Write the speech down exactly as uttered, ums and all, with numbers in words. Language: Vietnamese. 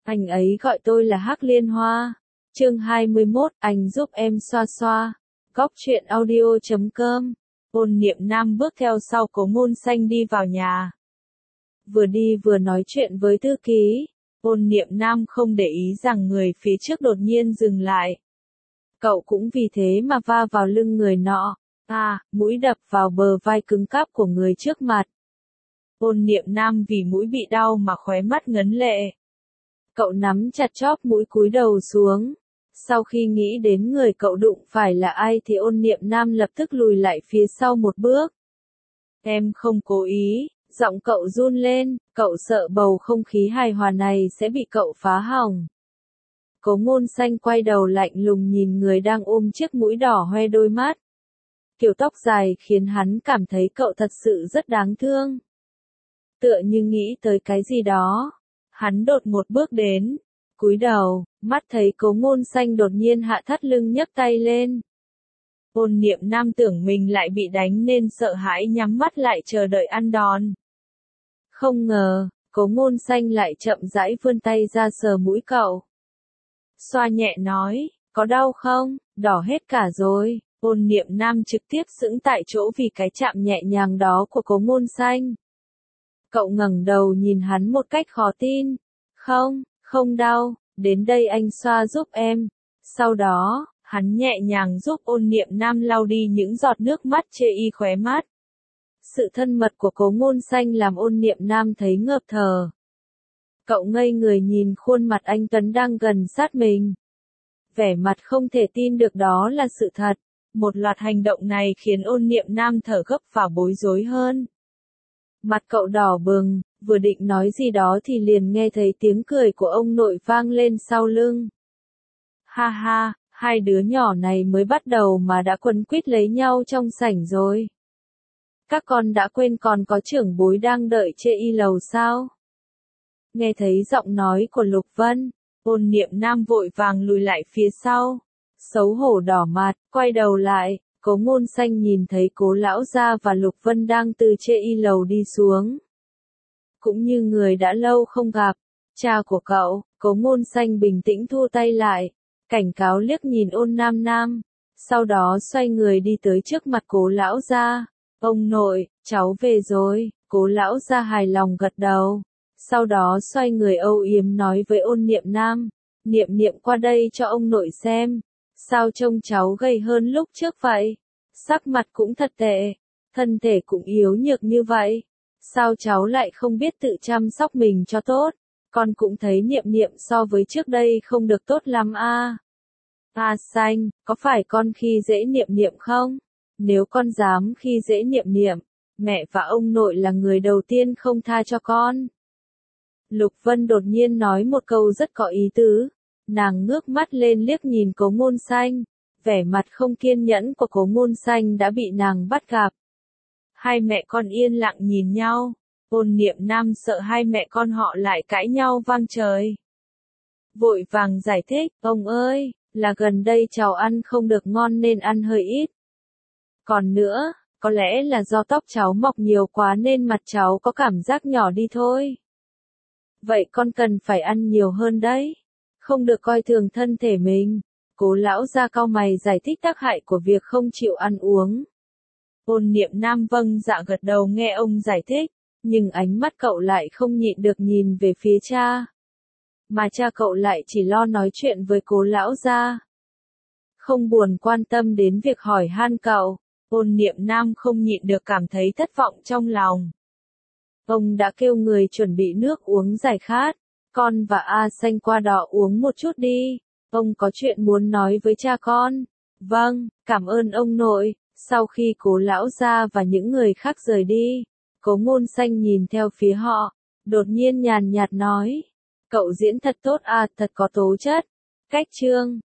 Anh ấy gọi tôi là Hắc Liên Hoa. Chương hai mươi mốt, anh giúp em xoa xoa. Góc truyện audio chấm com. Ôn Niệm Nam bước theo sau Cố Ngôn Xanh đi vào nhà. Vừa đi vừa nói chuyện với thư ký. Ôn Niệm Nam không để ý rằng người phía trước đột nhiên dừng lại. Cậu cũng vì thế mà va vào lưng người nọ. À, mũi đập vào bờ vai cứng cáp của người trước mặt. Ôn Niệm Nam vì mũi bị đau mà khóe mắt ngấn lệ. Cậu nắm chặt chóp mũi cúi đầu xuống. Sau khi nghĩ đến người cậu đụng phải là ai thì Ôn Niệm Nam lập tức lùi lại phía sau một bước. Em không cố ý, giọng cậu run lên, cậu sợ bầu không khí hài hòa này sẽ bị cậu phá hỏng. Cố Ngôn Xanh quay đầu lạnh lùng nhìn người đang ôm chiếc mũi đỏ hoe đôi mắt. Kiểu tóc dài khiến hắn cảm thấy cậu thật sự rất đáng thương. Tựa như nghĩ tới cái gì đó. Hắn đột một bước đến, cúi đầu, mắt thấy Cố Ngôn Xanh đột nhiên hạ thắt lưng nhấc tay lên. Ôn Niệm Nam tưởng mình lại bị đánh nên sợ hãi nhắm mắt lại chờ đợi ăn đòn. Không ngờ, Cố Ngôn Xanh lại chậm rãi vươn tay ra sờ mũi cậu. Xoa nhẹ nói, có đau không, đỏ hết cả rồi. Ôn Niệm Nam trực tiếp sững tại chỗ vì cái chạm nhẹ nhàng đó của Cố Ngôn Xanh. Cậu ngẩng đầu nhìn hắn một cách khó tin. Không, không đau, đến đây anh xoa giúp em. Sau đó, hắn nhẹ nhàng giúp Ôn Niệm Nam lau đi những giọt nước mắt chê y khóe mắt. Sự thân mật của Cố Ngôn Xanh làm Ôn Niệm Nam thấy ngợp thở. Cậu ngây người nhìn khuôn mặt anh Tuấn đang gần sát mình. Vẻ mặt không thể tin được đó là sự thật. Một loạt hành động này khiến Ôn Niệm Nam thở gấp và bối rối hơn. Mặt cậu đỏ bừng, vừa định nói gì đó thì liền nghe thấy tiếng cười của ông nội vang lên sau lưng. Ha ha, hai đứa nhỏ này mới bắt đầu mà đã quấn quýt lấy nhau trong sảnh rồi. Các con đã quên còn có trưởng bối đang đợi chê y lầu sao? Nghe thấy giọng nói của Lục Vân, Ôn Niệm Nam vội vàng lùi lại phía sau. Xấu hổ đỏ mặt, quay đầu lại. Cố Ngôn Xanh nhìn thấy Cố lão gia và Lục Vân đang từ chê y lầu đi xuống. Cũng như người đã lâu không gặp, cha của cậu, Cố Ngôn Xanh bình tĩnh thu tay lại, cảnh cáo liếc nhìn Ôn Nam Nam, sau đó xoay người đi tới trước mặt Cố lão gia. Ông nội, cháu về rồi. Cố lão gia hài lòng gật đầu, sau đó xoay người âu yếm nói với Ôn Niệm Nam, Niệm Niệm qua đây cho ông nội xem. Sao trông cháu gầy hơn lúc trước vậy? Sắc mặt cũng thật tệ, thân thể cũng yếu nhược như vậy. Sao cháu lại không biết tự chăm sóc mình cho tốt? Con cũng thấy Niệm Niệm so với trước đây không được tốt lắm a. À. A Xanh, có phải con khi dễ Niệm Niệm không? Nếu con dám khi dễ Niệm Niệm, mẹ và ông nội là người đầu tiên không tha cho con. Lục Vân đột nhiên nói một câu rất có ý tứ. Nàng ngước mắt lên liếc nhìn Cố Ngôn Xanh, vẻ mặt không kiên nhẫn của Cố Ngôn Xanh đã bị nàng bắt gặp. Hai mẹ con yên lặng nhìn nhau, Ôn Niệm Nam sợ hai mẹ con họ lại cãi nhau vang trời. Vội vàng giải thích, ông ơi, là gần đây cháu ăn không được ngon nên ăn hơi ít. Còn nữa, có lẽ là do tóc cháu mọc nhiều quá nên mặt cháu có cảm giác nhỏ đi thôi. Vậy con cần phải ăn nhiều hơn đấy. Không được coi thường thân thể mình. Cố lão gia cau mày giải thích tác hại của việc không chịu ăn uống. Ôn Niệm Nam vâng dạ gật đầu nghe ông giải thích, nhưng ánh mắt cậu lại không nhịn được nhìn về phía cha. Mà cha cậu lại chỉ lo nói chuyện với Cố lão gia. Không buồn quan tâm đến việc hỏi han cậu, Ôn Niệm Nam không nhịn được cảm thấy thất vọng trong lòng. Ông đã kêu người chuẩn bị nước uống giải khát. Con và A Xanh qua đó uống một chút đi. Ông có chuyện muốn nói với cha con. Vâng, cảm ơn ông nội. Sau khi Cố lão gia và những người khác rời đi, Cố Ngôn Xanh nhìn theo phía họ, đột nhiên nhàn nhạt nói. Cậu diễn thật tốt à, thật có tố chất. Cách chương.